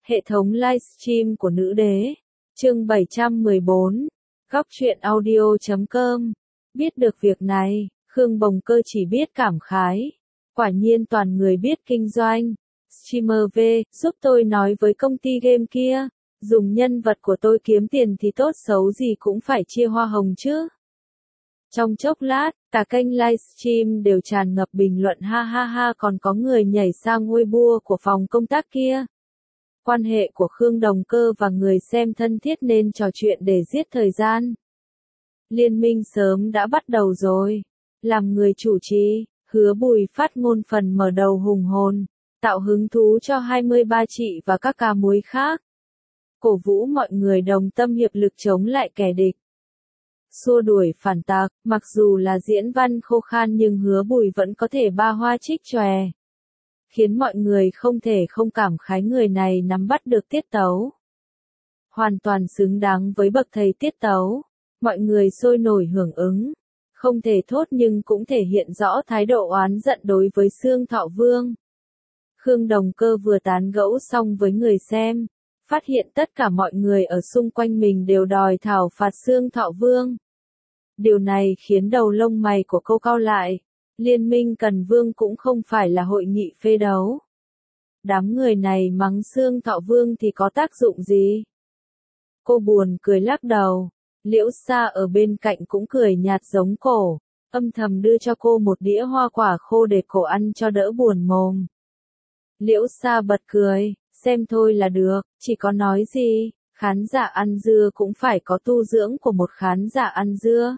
Hệ thống livestream của nữ đế. Chương 714. Góc truyện audio.com. Biết được việc này, Khương Bồng Cơ chỉ biết cảm khái. Quả nhiên toàn người biết kinh doanh. Streamer V, giúp tôi nói với công ty game kia, dùng nhân vật của tôi kiếm tiền thì tốt xấu gì cũng phải chia hoa hồng chứ. Trong chốc lát, cả kênh livestream đều tràn ngập bình luận ha ha ha, còn có người nhảy sang Weibo của phòng công tác kia. Quan hệ của Khương Đồng Cơ và người xem thân thiết nên trò chuyện để giết thời gian. Liên minh sớm đã bắt đầu rồi. Làm người chủ trì, Hứa Bùi phát ngôn phần mở đầu hùng hồn, tạo hứng thú cho 23 chị và các ca muối khác. Cổ vũ mọi người đồng tâm hiệp lực chống lại kẻ địch. Xua đuổi phản tặc, mặc dù là diễn văn khô khan nhưng Hứa Bùi vẫn có thể ba hoa trích chòe, khiến mọi người không thể không cảm khái người này nắm bắt được tiết tấu. Hoàn toàn xứng đáng với bậc thầy tiết tấu, mọi người sôi nổi hưởng ứng, không thể thốt nhưng cũng thể hiện rõ thái độ oán giận đối với Xương Thọ Vương. Khương Đồng Cơ vừa tán gẫu xong với người xem, phát hiện tất cả mọi người ở xung quanh mình đều đòi thảo phạt Xương Thọ Vương. Điều này khiến đầu lông mày của cô cau lại. Liên minh Cần Vương cũng không phải là hội nghị phê đấu. Đám người này mắng Xương Thọ Vương thì có tác dụng gì? Cô buồn cười lắc đầu. Liễu Sa ở bên cạnh cũng cười nhạt giống cổ, âm thầm đưa cho cô một đĩa hoa quả khô để cổ ăn cho đỡ buồn mồm. Liễu Sa bật cười, xem thôi là được, chỉ có nói gì, khán giả ăn dưa cũng phải có tu dưỡng của một khán giả ăn dưa.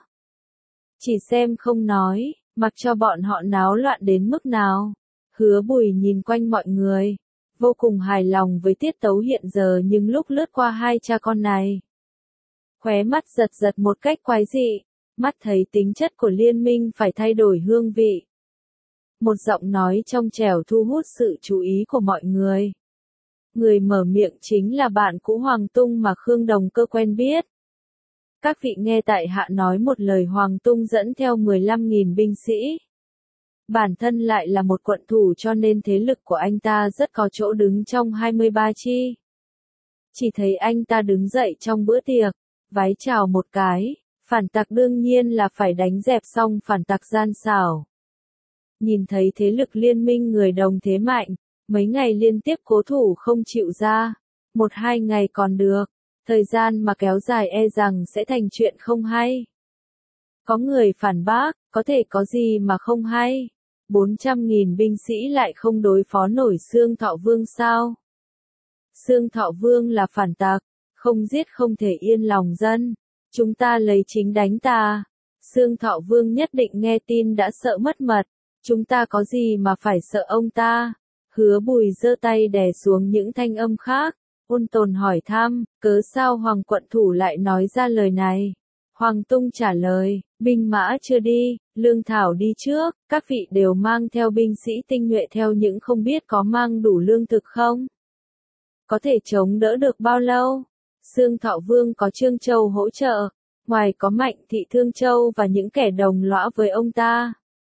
Chỉ xem không nói, mặc cho bọn họ náo loạn đến mức nào. Hứa Bùi nhìn quanh mọi người, vô cùng hài lòng với tiết tấu hiện giờ, nhưng lúc lướt qua hai cha con này, khóe mắt giật giật một cách quái dị, mắt thấy tính chất của liên minh phải thay đổi hương vị. Một giọng nói trong trẻo thu hút sự chú ý của mọi người. Người mở miệng chính là bạn cũ Hoàng Tung mà Khương Đồng Cơ quen biết. Các vị nghe tại hạ nói một lời. Hoàng Tung dẫn theo 15.000 binh sĩ. Bản thân lại là một quận thủ cho nên thế lực của anh ta rất có chỗ đứng trong 23 chi. Chỉ thấy anh ta đứng dậy trong bữa tiệc, vái chào một cái, phản tặc đương nhiên là phải đánh dẹp xong phản tặc gian xảo. Nhìn thấy thế lực liên minh người đồng thế mạnh, mấy ngày liên tiếp cố thủ không chịu ra, 1-2 ngày còn được, thời gian mà kéo dài e rằng sẽ thành chuyện không hay. Có người phản bác, có thể có gì mà không hay, 400.000 binh sĩ lại không đối phó nổi Xương Thọ Vương sao? Xương Thọ Vương là phản tặc, không giết không thể yên lòng dân, chúng ta lấy chính đánh ta. Xương Thọ Vương nhất định nghe tin đã sợ mất mật, chúng ta có gì mà phải sợ ông ta? Hứa Bùi giơ tay đè xuống những thanh âm khác, ôn tồn hỏi thăm, cớ sao Hoàng quận thủ lại nói ra lời này? Hoàng Tung trả lời, binh mã chưa đi, lương thảo đi trước, các vị đều mang theo binh sĩ tinh nhuệ theo, những không biết có mang đủ lương thực không? Có thể chống đỡ được bao lâu? Xương Thọ Vương có Trương Châu hỗ trợ, ngoài có Mạnh Thị Thương Châu và những kẻ đồng lõa với ông ta.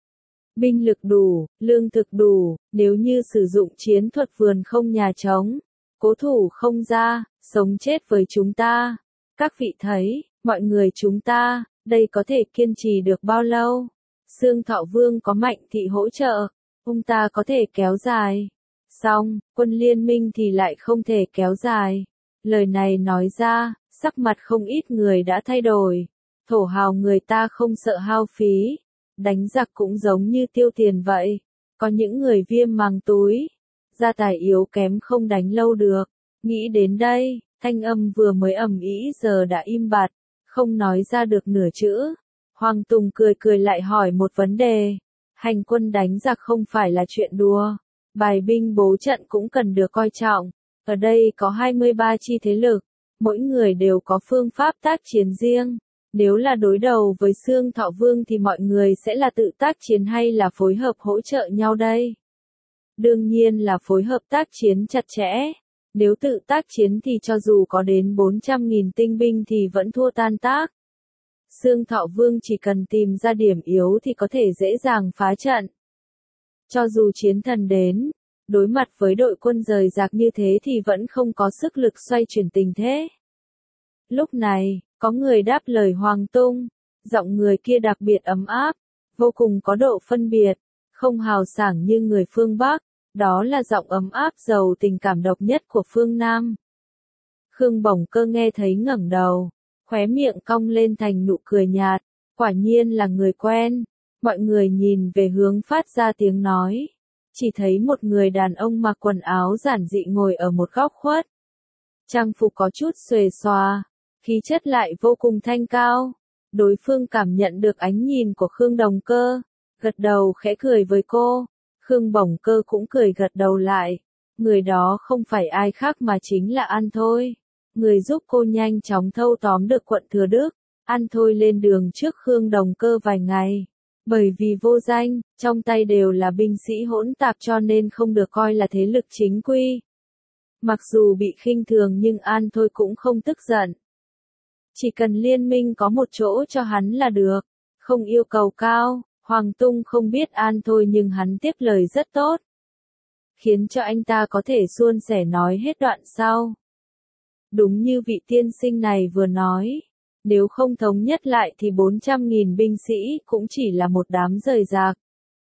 Binh lực đủ, lương thực đủ, nếu như sử dụng chiến thuật vườn không nhà trống, cố thủ không ra, sống chết với chúng ta. Các vị thấy, mọi người chúng ta, đây có thể kiên trì được bao lâu? Xương Thọ Vương có Mạnh Thị hỗ trợ, ông ta có thể kéo dài. Xong, quân liên minh thì lại không thể kéo dài. Lời này nói ra, sắc mặt không ít người đã thay đổi. Thổ hào người ta không sợ hao phí. Đánh giặc cũng giống như tiêu tiền vậy. Có những người viêm màng túi, gia tài yếu kém không đánh lâu được. Nghĩ đến đây, thanh âm vừa mới ầm ĩ giờ đã im bặt, không nói ra được nửa chữ. Hoàng Tùng cười cười lại hỏi một vấn đề. Hành quân đánh giặc không phải là chuyện đùa. Bài binh bố trận cũng cần được coi trọng. Ở đây có 23 chi thế lực, mỗi người đều có phương pháp tác chiến riêng. Nếu là đối đầu với Xương Thọ Vương thì mọi người sẽ là tự tác chiến hay là phối hợp hỗ trợ nhau đây? Đương nhiên là phối hợp tác chiến chặt chẽ. Nếu tự tác chiến thì cho dù có đến 400.000 tinh binh thì vẫn thua tan tác. Xương Thọ Vương chỉ cần tìm ra điểm yếu thì có thể dễ dàng phá trận. Cho dù chiến thần đến, đối mặt với đội quân rời rạc như thế thì vẫn không có sức lực xoay chuyển tình thế. Lúc này, có người đáp lời Hoàng Tung, giọng người kia đặc biệt ấm áp, vô cùng có độ phân biệt, không hào sảng như người phương Bắc, đó là giọng ấm áp giàu tình cảm độc nhất của phương Nam. Khương Bổng Cơ nghe thấy ngẩng đầu, khóe miệng cong lên thành nụ cười nhạt, quả nhiên là người quen. Mọi người nhìn về hướng phát ra tiếng nói, chỉ thấy một người đàn ông mặc quần áo giản dị ngồi ở một góc khuất. Trang phục có chút xuề xòa, khí chất lại vô cùng thanh cao. Đối phương cảm nhận được ánh nhìn của Khương Đồng Cơ, gật đầu khẽ cười với cô. Khương Bổng Cơ cũng cười gật đầu lại. Người đó không phải ai khác mà chính là An Thôi. Người giúp cô nhanh chóng thâu tóm được quận Thừa Đức. An Thôi lên đường trước Khương Đồng Cơ vài ngày. Bởi vì vô danh, trong tay đều là binh sĩ hỗn tạp cho nên không được coi là thế lực chính quy. Mặc dù bị khinh thường nhưng An Thôi cũng không tức giận. Chỉ cần liên minh có một chỗ cho hắn là được, không yêu cầu cao. Hoàng Tung không biết An Thôi nhưng hắn tiếp lời rất tốt, khiến cho anh ta có thể suôn sẻ nói hết đoạn sau. Đúng như vị tiên sinh này vừa nói, nếu không thống nhất lại thì 400.000 binh sĩ cũng chỉ là một đám rời rạc.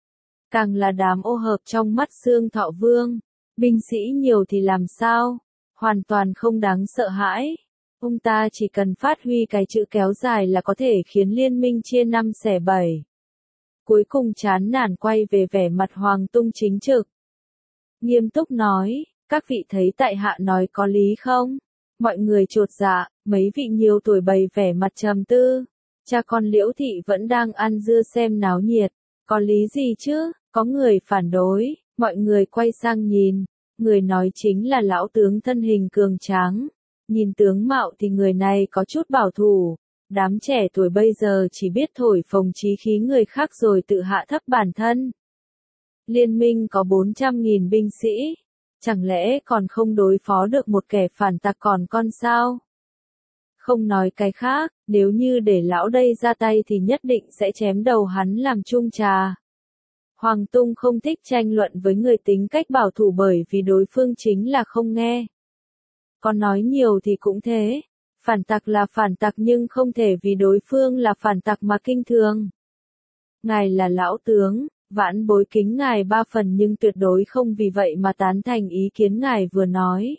Càng là đám ô hợp trong mắt Xương Thọ Vương, binh sĩ nhiều thì làm sao, hoàn toàn không đáng sợ hãi. Ông ta chỉ cần phát huy cái chữ kéo dài là có thể khiến liên minh chia 5 xẻ 7. Cuối cùng chán nản quay về vẻ mặt Hoàng Tung chính trực. Nghiêm túc nói, các vị thấy tại hạ nói có lý không? Mọi người chột dạ, mấy vị nhiều tuổi bày vẻ mặt trầm tư. Cha con Liễu Thị vẫn đang ăn dưa xem náo nhiệt. Có lý gì chứ? Có người phản đối, mọi người quay sang nhìn. Người nói chính là lão tướng thân hình cường tráng. Nhìn tướng mạo thì người này có chút bảo thủ. Đám trẻ tuổi bây giờ chỉ biết thổi phồng chí khí người khác rồi tự hạ thấp bản thân. Liên minh có 400.000 binh sĩ. Chẳng lẽ còn không đối phó được một kẻ phản tặc còn con sao? Không nói cái khác, nếu như để lão đây ra tay thì nhất định sẽ chém đầu hắn làm chung trà. Hoàng Tung không thích tranh luận với người tính cách bảo thủ bởi vì đối phương chính là không nghe. Còn nói nhiều thì cũng thế. Phản tặc là phản tặc nhưng không thể vì đối phương là phản tặc mà kinh thường. Ngài là lão tướng, vãn bối kính ngài 3 phần nhưng tuyệt đối không vì vậy mà tán thành ý kiến ngài vừa nói.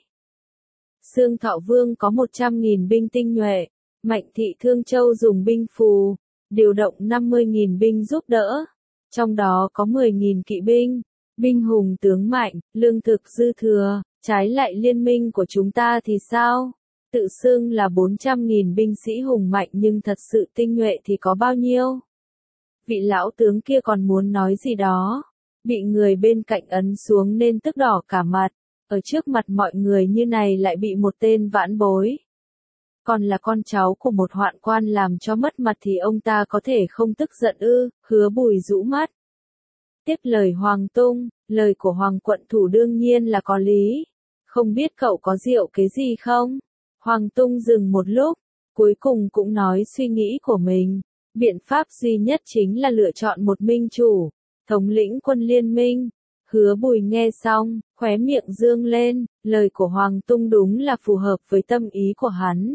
Xương Thọ Vương có 100.000 binh tinh nhuệ, Mạnh Thị Thương Châu dùng binh phù, điều động 50.000 binh giúp đỡ, trong đó có 10.000 kỵ binh, binh hùng tướng mạnh, lương thực dư thừa, trái lại liên minh của chúng ta thì sao? Tự xưng là 400.000 binh sĩ hùng mạnh nhưng thật sự tinh nhuệ thì có bao nhiêu? Vị lão tướng kia còn muốn nói gì đó, bị người bên cạnh ấn xuống nên tức đỏ cả mặt, ở trước mặt mọi người như này lại bị một tên vãn bối. Còn là con cháu của một hoạn quan làm cho mất mặt thì ông ta có thể không tức giận ư? Hứa Bùi rũ mắt. Tiếp lời Hoàng Tung, lời của Hoàng quận thủ đương nhiên là có lý. Không biết cậu có diệu cái gì không? Hoàng Tung dừng một lúc, cuối cùng cũng nói suy nghĩ của mình. Biện pháp duy nhất chính là lựa chọn một minh chủ, thống lĩnh quân liên minh. Hứa Bùi nghe xong, khóe miệng dương lên, lời của Hoàng Tung đúng là phù hợp với tâm ý của hắn.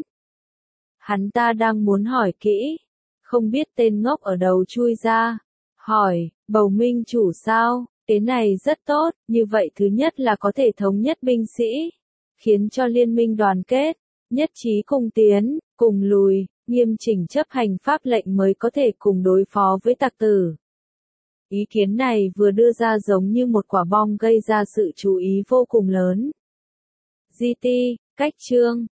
Hắn ta đang muốn hỏi kỹ, không biết tên ngốc ở đầu chui ra. Hỏi, bầu minh chủ sao? Cái này rất tốt, như vậy thứ nhất là có thể thống nhất binh sĩ, khiến cho liên minh đoàn kết, nhất trí cùng tiến, cùng lùi, nghiêm chỉnh chấp hành pháp lệnh mới có thể cùng đối phó với tặc tử. Ý kiến này vừa đưa ra giống như một quả bom gây ra sự chú ý vô cùng lớn. GT, cách chương